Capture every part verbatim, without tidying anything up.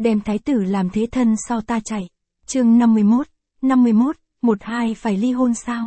đem thái tử làm thế thân sao ta chạy. Chương năm mươi mốt, năm mươi mốt, một hai phải ly hôn sao?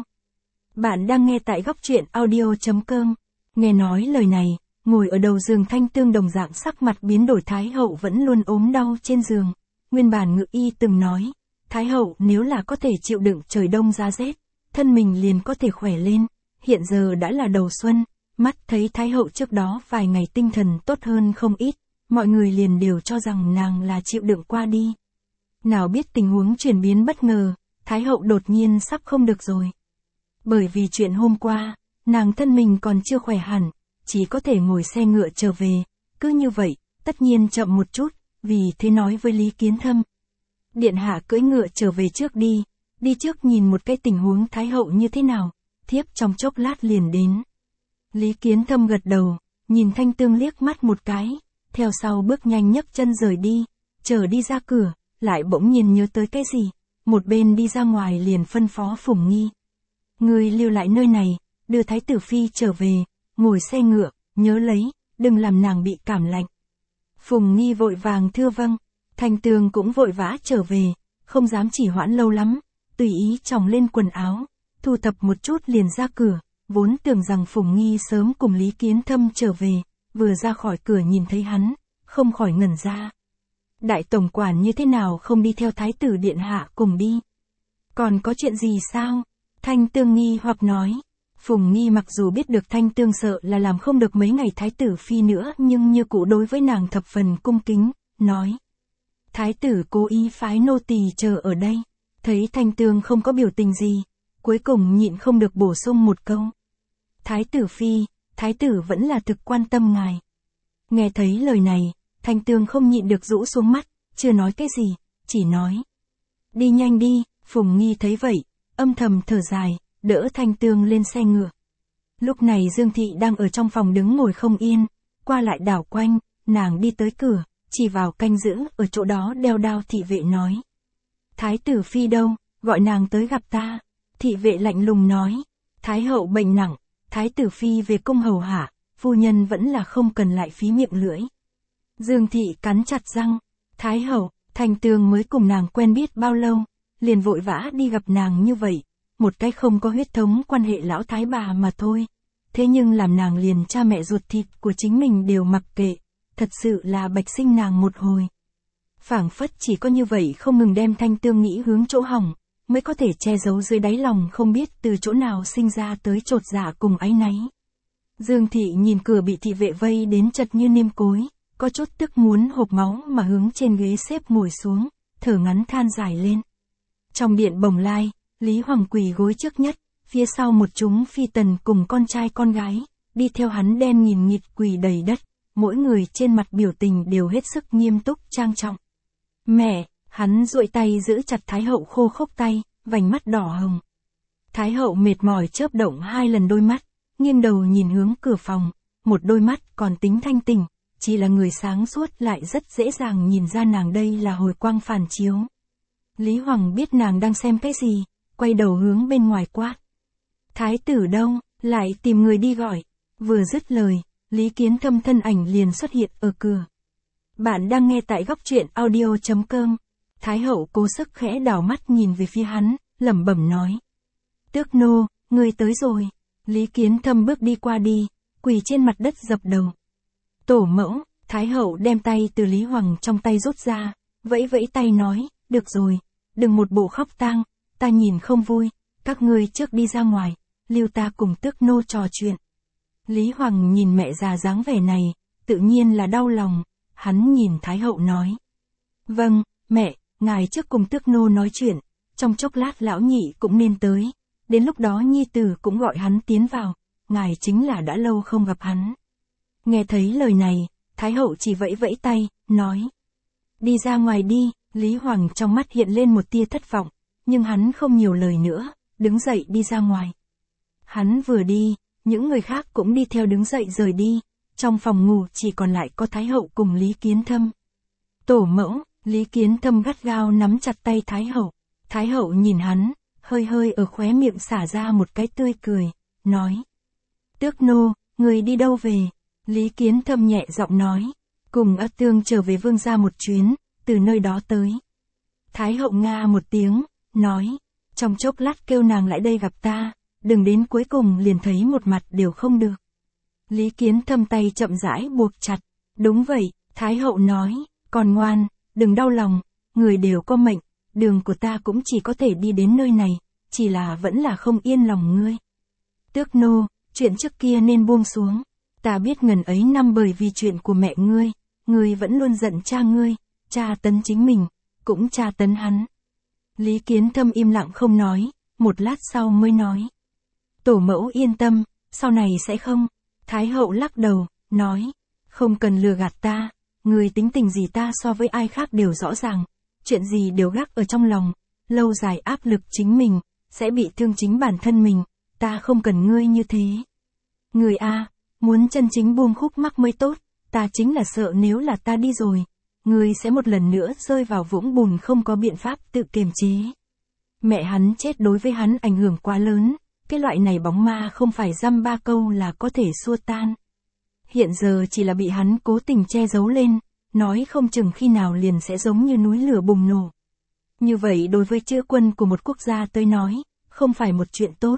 Bạn đang nghe tại góc truyện audio chấm com. Nghe nói lời này, ngồi ở đầu giường Thanh Tương đồng dạng sắc mặt biến đổi Thái hậu vẫn luôn ốm đau trên giường. Nguyên bản Ngự Y từng nói, Thái hậu nếu là có thể chịu đựng trời đông giá rét, thân mình liền có thể khỏe lên. Hiện giờ đã là đầu xuân, mắt thấy Thái hậu trước đó vài ngày tinh thần tốt hơn không ít, mọi người liền đều cho rằng nàng là chịu đựng qua đi. Nào biết tình huống chuyển biến bất ngờ, Thái hậu đột nhiên sắp không được rồi. Bởi vì chuyện hôm qua, nàng thân mình còn chưa khỏe hẳn, chỉ có thể ngồi xe ngựa trở về, cứ như vậy, tất nhiên chậm một chút, vì thế nói với Lý Kiến Thâm. Điện hạ cưỡi ngựa trở về trước đi, đi trước nhìn một cái tình huống Thái hậu như thế nào, thiếp trong chốc lát liền đến. Lý Kiến Thâm gật đầu, nhìn Thanh Tương liếc mắt một cái, theo sau bước nhanh nhấc chân rời đi, chờ đi ra cửa, lại bỗng nhiên nhớ tới cái gì, một bên đi ra ngoài liền phân phó Phùng Nghi. Ngươi lưu lại nơi này, đưa Thái tử Phi trở về, ngồi xe ngựa, nhớ lấy, đừng làm nàng bị cảm lạnh. Phùng Nghi vội vàng thưa vâng, Thanh Tương cũng vội vã trở về, không dám chỉ hoãn lâu lắm, tùy ý chòng lên quần áo, thu thập một chút liền ra cửa, vốn tưởng rằng Phùng Nghi sớm cùng Lý Kiến Thâm trở về, vừa ra khỏi cửa nhìn thấy hắn, không khỏi ngẩn ra. Đại tổng quản như thế nào không đi theo Thái tử điện hạ cùng đi? Còn có chuyện gì sao? Thanh Tương nghi hoặc nói. Phùng Nghi mặc dù biết được Thanh Tương sợ là làm không được mấy ngày Thái tử Phi nữa nhưng như cũ đối với nàng thập phần cung kính, nói. Thái tử cố ý phái nô tỳ chờ ở đây, thấy Thanh Tương không có biểu tình gì, cuối cùng nhịn không được bổ sung một câu. Thái tử Phi, Thái tử vẫn là thực quan tâm ngài. Nghe thấy lời này, Thanh Tương không nhịn được rũ xuống mắt, chưa nói cái gì, chỉ nói. Đi nhanh đi, Phùng Nghi thấy vậy, âm thầm thở dài, đỡ Thanh Tương lên xe ngựa. Lúc này Dương Thị đang ở trong phòng đứng ngồi không yên, qua lại đảo quanh, nàng đi tới cửa, chỉ vào canh giữ ở chỗ đó đeo đao thị vệ nói. Thái tử Phi đâu, gọi nàng tới gặp ta. Thị vệ lạnh lùng nói. Thái hậu bệnh nặng, Thái tử Phi về cung hầu hạ, phu nhân vẫn là không cần lại phí miệng lưỡi. Dương Thị cắn chặt răng. Thái hậu, Thanh Tương mới cùng nàng quen biết bao lâu, liền vội vã đi gặp nàng như vậy, một cái không có huyết thống quan hệ lão thái bà mà thôi. Thế nhưng làm nàng liền cha mẹ ruột thịt của chính mình đều mặc kệ, thật sự là bạch sinh nàng một hồi. Phảng phất chỉ có như vậy không ngừng đem Thanh Tương nghĩ hướng chỗ hỏng, mới có thể che giấu dưới đáy lòng không biết từ chỗ nào sinh ra tới chột dạ cùng áy náy. Dương Thị nhìn cửa bị thị vệ vây đến chật như niêm cối, có chút tức muốn hộc máu mà hướng trên ghế xếp ngồi xuống, thở ngắn than dài lên. Trong điện Bồng Lai, Lý Hoàng quỳ gối trước nhất, phía sau một chúng phi tần cùng con trai con gái, đi theo hắn đen nghìn nghịt quỳ đầy đất, mỗi người trên mặt biểu tình đều hết sức nghiêm túc trang trọng. Mẹ, hắn duỗi tay giữ chặt Thái hậu khô khốc tay, vành mắt đỏ hồng. Thái hậu mệt mỏi chớp động hai lần đôi mắt, nghiêng đầu nhìn hướng cửa phòng, một đôi mắt còn tính thanh tỉnh, chỉ là người sáng suốt lại rất dễ dàng nhìn ra nàng đây là hồi quang phản chiếu. Lý Hoàng biết nàng đang xem cái gì, quay đầu hướng bên ngoài quát. Thái tử đâu, lại tìm người đi gọi. Vừa dứt lời, Lý Kiến Thâm thân ảnh liền xuất hiện ở cửa. Bạn đang nghe tại góc truyện audio chấm com. Thái hậu cố sức khẽ đảo mắt nhìn về phía hắn, lẩm bẩm nói. Tước nô, người tới rồi. Lý Kiến Thâm bước đi qua đi, quỳ trên mặt đất dập đầu. Tổ mẫu, Thái hậu đem tay từ Lý Hoàng trong tay rút ra, vẫy vẫy tay nói, được rồi, đừng một bộ khóc tang, ta nhìn không vui, các ngươi trước đi ra ngoài, lưu ta cùng tước nô trò chuyện. Lý Hoàng nhìn mẹ già dáng vẻ này, tự nhiên là đau lòng, hắn nhìn Thái hậu nói. Vâng, mẹ, ngài trước cùng tước nô nói chuyện, trong chốc lát lão nhị cũng nên tới, đến lúc đó nhi tử cũng gọi hắn tiến vào, ngài chính là đã lâu không gặp hắn. Nghe thấy lời này, Thái hậu chỉ vẫy vẫy tay, nói. Đi ra ngoài đi, Lý Hoàng trong mắt hiện lên một tia thất vọng, nhưng hắn không nhiều lời nữa, đứng dậy đi ra ngoài. Hắn vừa đi, những người khác cũng đi theo đứng dậy rời đi, trong phòng ngủ chỉ còn lại có Thái hậu cùng Lý Kiến Thâm. Tổ mẫu, Lý Kiến Thâm gắt gao nắm chặt tay Thái hậu, Thái hậu nhìn hắn, hơi hơi ở khóe miệng xả ra một cái tươi cười, nói. Tước nô, người đi đâu về? Lý Kiến Thâm nhẹ giọng nói, cùng A Tương trở về vương gia một chuyến, từ nơi đó tới. Thái hậu nga một tiếng, nói, trong chốc lát kêu nàng lại đây gặp ta, đừng đến cuối cùng liền thấy một mặt đều không được. Lý Kiến Thâm tay chậm rãi buộc chặt, đúng vậy, Thái hậu nói, còn ngoan, đừng đau lòng, người đều có mệnh, đường của ta cũng chỉ có thể đi đến nơi này, chỉ là vẫn là không yên lòng ngươi. Tước nô, chuyện trước kia nên buông xuống, ta biết ngần ấy năm bởi vì chuyện của mẹ ngươi, ngươi vẫn luôn giận cha ngươi, tra tấn chính mình, cũng tra tấn hắn. Lý Kiến Thâm im lặng không nói, một lát sau mới nói. Tổ mẫu yên tâm, sau này sẽ không. Thái hậu lắc đầu, nói, không cần lừa gạt ta, người tính tình gì ta so với ai khác đều rõ ràng, chuyện gì đều gác ở trong lòng, lâu dài áp lực chính mình, sẽ bị thương chính bản thân mình, ta không cần ngươi như thế. Người a, muốn chân chính buông khúc mắc mới tốt, ta chính là sợ nếu là ta đi rồi, ngươi sẽ một lần nữa rơi vào vũng bùn không có biện pháp tự kiềm chế. Mẹ hắn chết đối với hắn ảnh hưởng quá lớn, cái loại này bóng ma không phải dăm ba câu là có thể xua tan. Hiện giờ chỉ là bị hắn cố tình che giấu lên, nói không chừng khi nào liền sẽ giống như núi lửa bùng nổ. Như vậy đối với chữ quân của một quốc gia tới nói, không phải một chuyện tốt.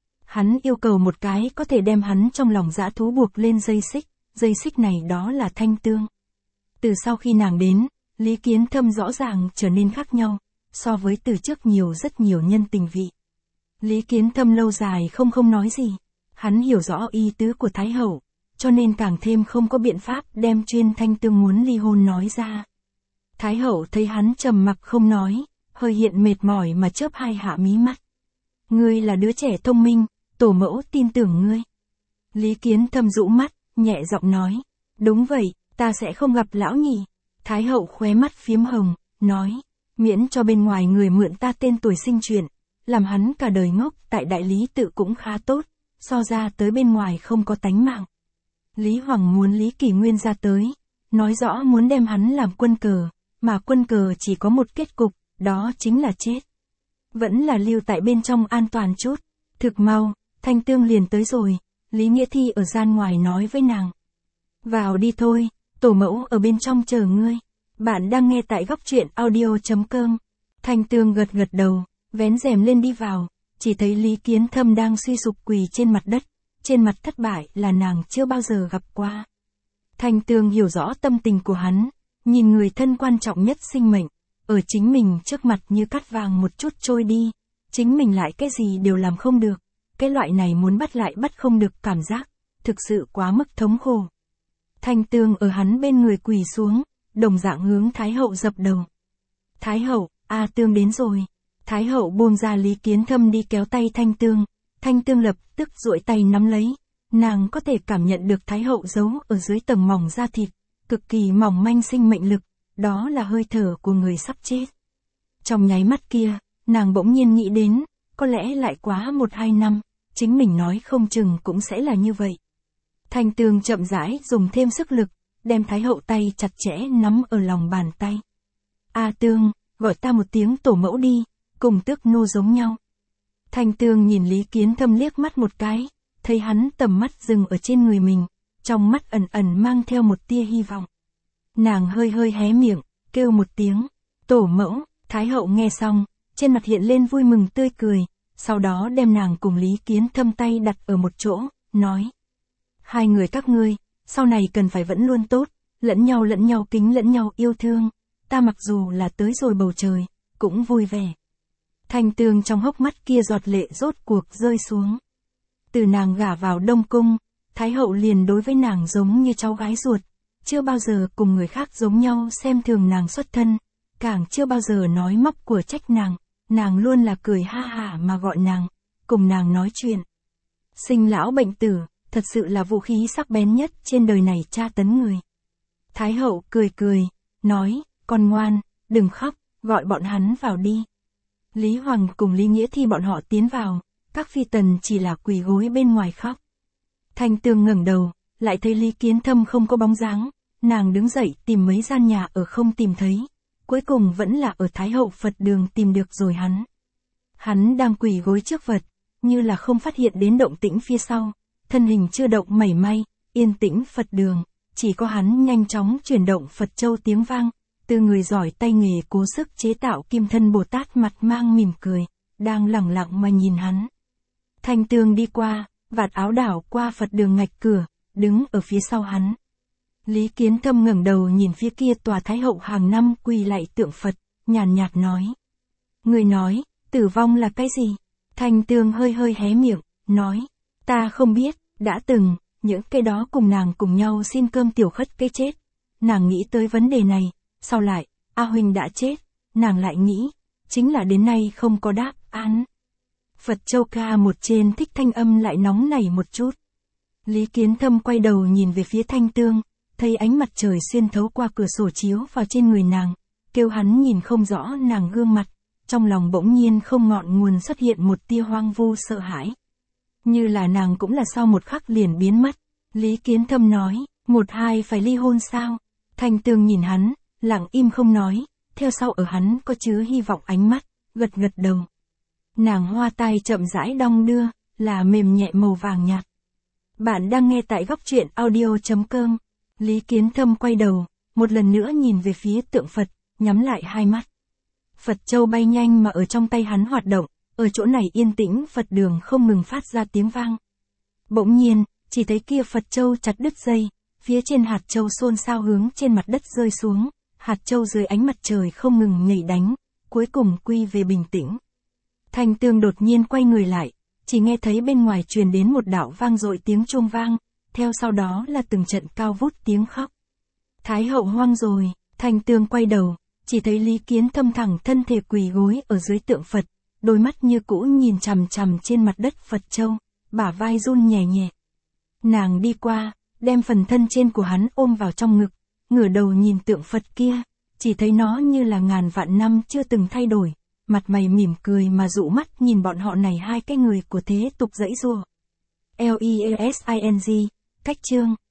Hắn yêu cầu một cái có thể đem hắn trong lòng dã thú buộc lên dây xích, dây xích này đó là Thanh Tương. Từ sau khi nàng đến, Lý Kiến Thâm rõ ràng trở nên khác nhau, so với từ trước nhiều rất nhiều nhân tình vị. Lý Kiến Thâm lâu dài không không nói gì, hắn hiểu rõ ý tứ của Thái hậu, cho nên càng thêm không có biện pháp đem chuyên Thanh Tương muốn ly hôn nói ra. Thái hậu thấy hắn trầm mặc không nói, hơi hiện mệt mỏi mà chớp hai hạ mí mắt. Ngươi là đứa trẻ thông minh, tổ mẫu tin tưởng ngươi. Lý Kiến Thâm rũ mắt, nhẹ giọng nói, đúng vậy, ta sẽ không gặp lão nhị. Thái hậu khóe mắt phiếm hồng, nói, miễn cho bên ngoài người mượn ta tên tuổi sinh chuyện, làm hắn cả đời ngốc tại đại lý tự cũng khá tốt, so ra tới bên ngoài không có tánh mạng. Lý Hoàng muốn Lý Kỷ Nguyên ra tới, nói rõ muốn đem hắn làm quân cờ, mà quân cờ chỉ có một kết cục, đó chính là chết. Vẫn là lưu tại bên trong an toàn chút. Thực mau, Thanh Tương liền tới rồi, Lý Nghĩa Thi ở gian ngoài nói với nàng. Vào đi thôi, tổ mẫu ở bên trong chờ ngươi. Bạn đang nghe tại góc truyện audio chấm com. Thanh Tương gật gật đầu, vén rèm lên đi vào, chỉ thấy Lý Kiến Thâm đang suy sụp quỳ trên mặt đất, trên mặt thất bại là nàng chưa bao giờ gặp qua. Thanh Tương hiểu rõ tâm tình của hắn, nhìn người thân quan trọng nhất sinh mệnh, ở chính mình trước mặt như cát vàng một chút trôi đi, chính mình lại cái gì đều làm không được, cái loại này muốn bắt lại bắt không được cảm giác, thực sự quá mức thống khổ. Thanh Tương ở hắn bên người quỳ xuống, đồng dạng hướng Thái hậu dập đầu. Thái hậu, A Tương đến rồi. Thái hậu buông ra Lý Kiến Thâm đi kéo tay Thanh Tương, Thanh Tương lập tức duỗi tay nắm lấy, nàng có thể cảm nhận được Thái hậu giấu ở dưới tầng mỏng da thịt, cực kỳ mỏng manh sinh mệnh lực, đó là hơi thở của người sắp chết. Trong nháy mắt kia, nàng bỗng nhiên nghĩ đến, có lẽ lại quá một hai năm, chính mình nói không chừng cũng sẽ là như vậy. Thanh Tương chậm rãi dùng thêm sức lực, đem Thái hậu tay chặt chẽ nắm ở lòng bàn tay. A Tương, gọi ta một tiếng tổ mẫu đi, cùng Tước nô giống nhau. Thanh Tương nhìn Lý Kiến Thâm liếc mắt một cái, thấy hắn tầm mắt dừng ở trên người mình, trong mắt ẩn ẩn mang theo một tia hy vọng. Nàng hơi hơi hé miệng, kêu một tiếng, tổ mẫu. Thái hậu nghe xong, trên mặt hiện lên vui mừng tươi cười, sau đó đem nàng cùng Lý Kiến Thâm tay đặt ở một chỗ, nói. Hai người các ngươi, sau này cần phải vẫn luôn tốt, lẫn nhau lẫn nhau kính lẫn nhau yêu thương, ta mặc dù là tới rồi bầu trời, cũng vui vẻ. Thanh Tương trong hốc mắt kia giọt lệ rốt cuộc rơi xuống. Từ nàng gả vào Đông Cung, Thái hậu liền đối với nàng giống như cháu gái ruột, chưa bao giờ cùng người khác giống nhau xem thường nàng xuất thân, càng chưa bao giờ nói móc của trách nàng, nàng luôn là cười ha hả mà gọi nàng, cùng nàng nói chuyện. Sinh lão bệnh tử, thật sự là vũ khí sắc bén nhất trên đời này tra tấn người. Thái hậu cười cười, nói, con ngoan, đừng khóc, gọi bọn hắn vào đi. Lý Hoàng cùng Lý Nghĩa Thi bọn họ tiến vào, các phi tần chỉ là quỳ gối bên ngoài khóc. Thanh Tương ngẩng đầu, lại thấy Lý Kiến Thâm không có bóng dáng, nàng đứng dậy tìm mấy gian nhà ở không tìm thấy, cuối cùng vẫn là ở Thái hậu Phật đường tìm được rồi hắn. Hắn đang quỳ gối trước Phật, như là không phát hiện đến động tĩnh phía sau, thân hình chưa động mảy may, yên tĩnh Phật đường, chỉ có hắn nhanh chóng chuyển động Phật châu tiếng vang, từ người giỏi tay nghề cố sức chế tạo kim thân Bồ Tát mặt mang mỉm cười, đang lẳng lặng mà nhìn hắn. Thanh Tương đi qua, vạt áo đảo qua Phật đường ngạch cửa, đứng ở phía sau hắn. Lý Kiến Thâm ngẩng đầu nhìn phía kia tòa Thái Hậu hàng năm quỳ lạy tượng Phật, nhàn nhạt nói. Người nói, tử vong là cái gì? Thanh Tương hơi hơi hé miệng, nói. Ta không biết, đã từng, những cái đó cùng nàng cùng nhau xin cơm tiểu khất cái chết. Nàng nghĩ tới vấn đề này, sau lại, A Huynh đã chết, nàng lại nghĩ, chính là đến nay không có đáp án. Phật Châu ca một trên thích thanh âm lại nóng nảy một chút. Lý Kiến Thâm quay đầu nhìn về phía Thanh Tương, thấy ánh mặt trời xuyên thấu qua cửa sổ chiếu vào trên người nàng, kêu hắn nhìn không rõ nàng gương mặt, trong lòng bỗng nhiên không ngọn nguồn xuất hiện một tia hoang vu sợ hãi. Như là nàng cũng là sau một khắc liền biến mất. Lý Kiến Thâm nói, một hai phải ly hôn sao? Thanh Tương nhìn hắn, lặng im không nói, theo sau ở hắn có chứa hy vọng ánh mắt, gật gật đầu. Nàng hoa tai chậm rãi đong đưa, là mềm nhẹ màu vàng nhạt. Bạn đang nghe tại góc truyện audio.com. Lý Kiến Thâm quay đầu, một lần nữa nhìn về phía tượng Phật, nhắm lại hai mắt. Phật Châu bay nhanh mà ở trong tay hắn hoạt động, ở chỗ này yên tĩnh Phật đường không ngừng phát ra tiếng vang. Bỗng nhiên, chỉ thấy kia Phật Châu chặt đứt dây, phía trên hạt châu xôn xao hướng trên mặt đất rơi xuống, hạt châu dưới ánh mặt trời không ngừng nhảy đánh, cuối cùng quy về bình tĩnh. Thanh Tương đột nhiên quay người lại, chỉ nghe thấy bên ngoài truyền đến một đạo vang dội tiếng chuông vang, theo sau đó là từng trận cao vút tiếng khóc. Thái Hậu hoang rồi, Thanh Tương quay đầu, chỉ thấy Lý Kiến Thâm thẳng thân thể quỳ gối ở dưới tượng Phật, đôi mắt như cũ nhìn chằm chằm trên mặt đất Phật Châu, bả vai run nhẹ nhẹ. Nàng đi qua, đem phần thân trên của hắn ôm vào trong ngực, ngửa đầu nhìn tượng Phật kia, chỉ thấy nó như là ngàn vạn năm chưa từng thay đổi, mặt mày mỉm cười mà dụ mắt nhìn bọn họ này hai cái người của thế tục dãy rùa. L E S I N G, cách chương.